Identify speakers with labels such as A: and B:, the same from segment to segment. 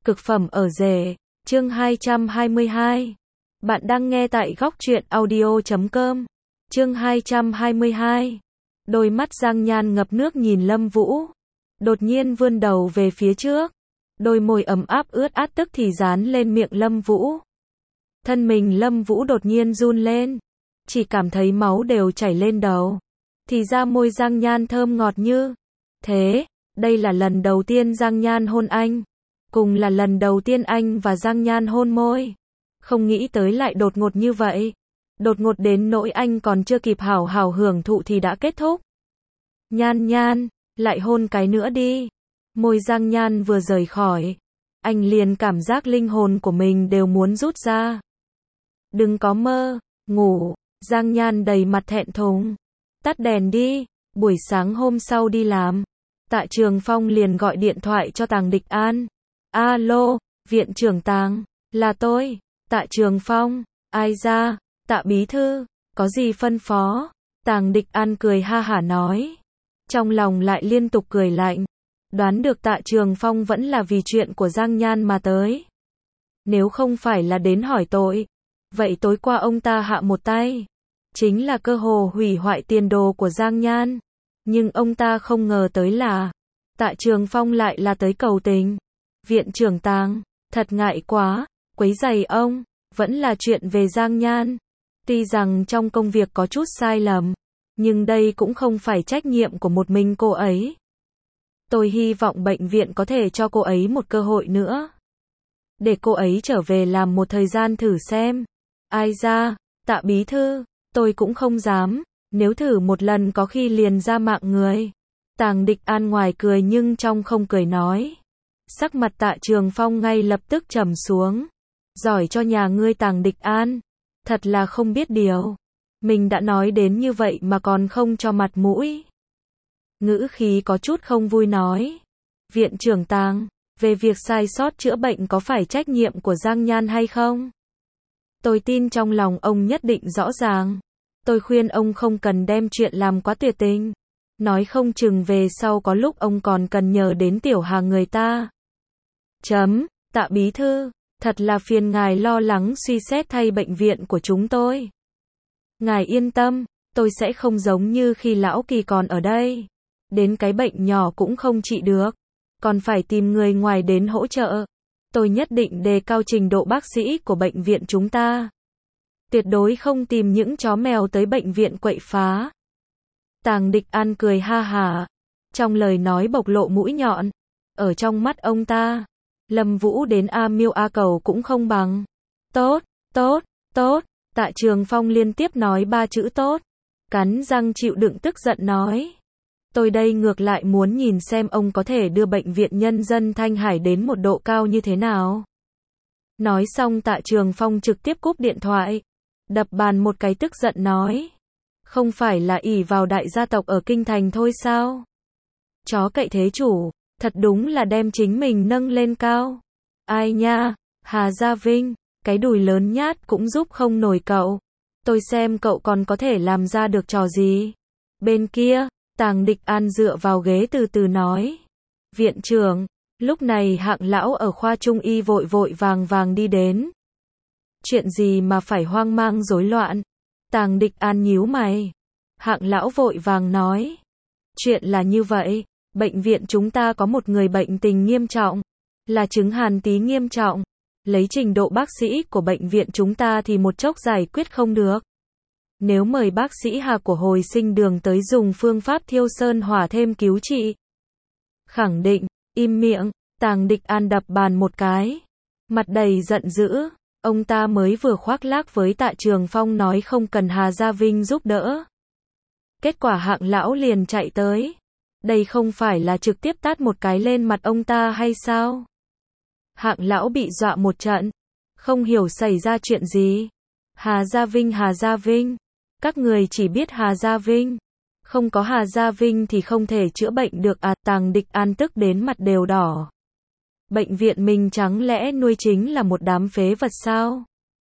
A: Cực phẩm ở rể, chương 222. Bạn đang nghe tại góc truyện audio.com. Chương 222. Đôi mắt Giang Nhan ngập nước nhìn Lâm Vũ, đột nhiên vươn đầu về phía trước, đôi môi ấm áp ướt át tức thì dán lên miệng Lâm Vũ. Thân mình Lâm Vũ đột nhiên run lên, chỉ cảm thấy máu đều chảy lên đầu. Thì ra môi Giang Nhan thơm ngọt như thế, đây là lần đầu tiên Giang Nhan hôn anh, cùng là lần đầu tiên anh và Giang Nhan hôn môi. Không nghĩ tới lại đột ngột như vậy, đột ngột đến nỗi anh còn chưa kịp hào hào hưởng thụ thì đã kết thúc. Nhan Nhan, lại hôn cái nữa đi. Môi Giang Nhan vừa rời khỏi, anh liền cảm giác linh hồn của mình đều muốn rút ra. Đừng có mơ, ngủ. Giang Nhan đầy mặt thẹn thùng. Tắt đèn đi. Buổi sáng hôm sau đi làm, Tạ Trường Phong liền gọi điện thoại cho Tàng Địch An. Alo, viện trưởng Tàng, là tôi. Tạ Trường Phong, ai ra? Tạ bí thư, có gì phân phó? Tàng Địch An cười ha hả nói. Trong lòng lại liên tục cười lạnh. Đoán được Tạ Trường Phong vẫn là vì chuyện của Giang Nhan mà tới. Nếu không phải là đến hỏi tội, vậy tối qua ông ta hạ một tay, chính là cơ hồ hủy hoại tiền đồ của Giang Nhan. Nhưng ông ta không ngờ tới là Tạ Trường Phong lại là tới cầu tình. Viện trưởng Tàng, thật ngại quá, quấy rầy ông, vẫn là chuyện về Giang Nhan. Tuy rằng trong công việc có chút sai lầm, nhưng đây cũng không phải trách nhiệm của một mình cô ấy. Tôi hy vọng bệnh viện có thể cho cô ấy một cơ hội nữa, để cô ấy trở về làm một thời gian thử xem. Ai ra? Tạ bí thư, tôi cũng không dám, nếu thử một lần có khi liền ra mạng người. Tàng Địch An ngoài cười nhưng trong không cười nói. Sắc mặt Tạ Trường Phong ngay lập tức trầm xuống. Giỏi cho nhà ngươi Tàng Địch An, thật là không biết điều. Mình đã nói đến như vậy mà còn không cho mặt mũi. Ngữ khí có chút không vui nói. Viện trưởng Tàng, về việc sai sót chữa bệnh có phải trách nhiệm của Giang Nhan hay không? Tôi tin trong lòng ông nhất định rõ ràng. Tôi khuyên ông không cần đem chuyện làm quá tuyệt tình. Nói không chừng về sau có lúc ông còn cần nhờ đến tiểu Hà người ta. Tạ bí thư, thật là phiền ngài lo lắng suy xét thay bệnh viện của chúng tôi. Ngài yên tâm, tôi sẽ không giống như khi lão Kỳ còn ở đây. Đến cái bệnh nhỏ cũng không trị được, còn phải tìm người ngoài đến hỗ trợ. Tôi nhất định đề cao trình độ bác sĩ của bệnh viện chúng ta. Tuyệt đối không tìm những chó mèo tới bệnh viện quậy phá. Tàng Địch An cười ha hả, trong lời nói bộc lộ mũi nhọn. Ở trong mắt ông ta, Lâm Vũ đến A Miêu A Cầu cũng không bằng. Tốt, tốt, tốt. Tạ Trường Phong liên tiếp nói 3 chữ tốt, cắn răng chịu đựng tức giận nói. Tôi đây ngược lại muốn nhìn xem ông có thể đưa bệnh viện nhân dân Thanh Hải đến một độ cao như thế nào. Nói xong Tạ Trường Phong trực tiếp cúp điện thoại, đập bàn một cái tức giận nói. Không phải là ỷ vào đại gia tộc ở Kinh Thành thôi sao? Chó cậy thế chủ, thật đúng là đem chính mình nâng lên cao. Ai nha, Hà Gia Vinh, cái đùi lớn nhát cũng giúp không nổi cậu. Tôi xem cậu còn có thể làm ra được trò gì. Bên kia, Tàng Địch An dựa vào ghế từ từ nói. Viện trưởng, lúc này Hạng lão ở khoa trung y vội vội vàng đi đến. Chuyện gì mà phải hoang mang rối loạn? Tàng Địch An nhíu mày. Hạng lão vội vàng nói. Chuyện là như vậy, bệnh viện chúng ta có một người bệnh tình nghiêm trọng, là chứng hàn tí nghiêm trọng. Lấy trình độ bác sĩ của bệnh viện chúng ta thì một chốc giải quyết không được. Nếu mời bác sĩ Hà của hồi sinh đường tới dùng phương pháp thiêu sơn hỏa thêm cứu trị. Khẳng định, im miệng. Tàng Địch An đập bàn một cái, mặt đầy giận dữ. Ông ta mới vừa khoác lác với Tạ Trường Phong nói không cần Hà Gia Vinh giúp đỡ. Kết quả Hạng lão liền chạy tới. Đây không phải là trực tiếp tát một cái lên mặt ông ta hay sao? Hạng lão bị dọa một trận, không hiểu xảy ra chuyện gì. Hà Gia Vinh, các người chỉ biết Hà Gia Vinh, không có Hà Gia Vinh thì không thể chữa bệnh được à? Tàng Địch An tức đến mặt đều đỏ. Bệnh viện mình chẳng lẽ nuôi chính là một đám phế vật sao?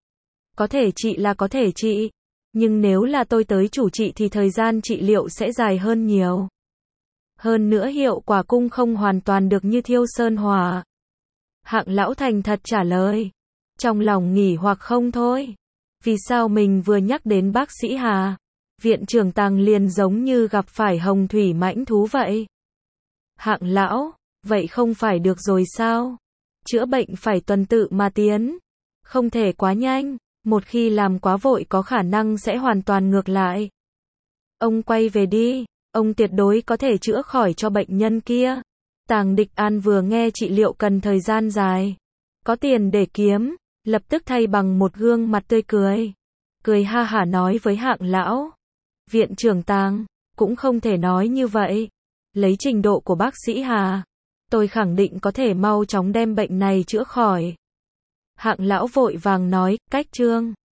A: Có thể trị là có thể trị, nhưng nếu là tôi tới chủ trị thì thời gian trị liệu sẽ dài hơn nhiều. Hơn nữa hiệu quả cũng không hoàn toàn được như thiêu sơn hỏa. Hạng lão thành thật trả lời. Trong lòng nghỉ hoặc không thôi. Vì sao mình vừa nhắc đến bác sĩ Hà, viện trưởng Tàng liền giống như gặp phải hồng thủy mãnh thú vậy. Hạng lão, vậy không phải được rồi sao? Chữa bệnh phải tuần tự mà tiến. Không thể quá nhanh, một khi làm quá vội có khả năng sẽ hoàn toàn ngược lại. Ông quay về đi, ông tuyệt đối có thể chữa khỏi cho bệnh nhân kia. Tàng Địch An vừa nghe trị liệu cần thời gian dài, có tiền để kiếm, lập tức thay bằng một gương mặt tươi cười. Cười ha hả nói với Hạng lão. Viện trưởng Tàng, cũng không thể nói như vậy. Lấy trình độ của bác sĩ Hà, tôi khẳng định có thể mau chóng đem bệnh này chữa khỏi. Hạng lão vội vàng nói, cách Trương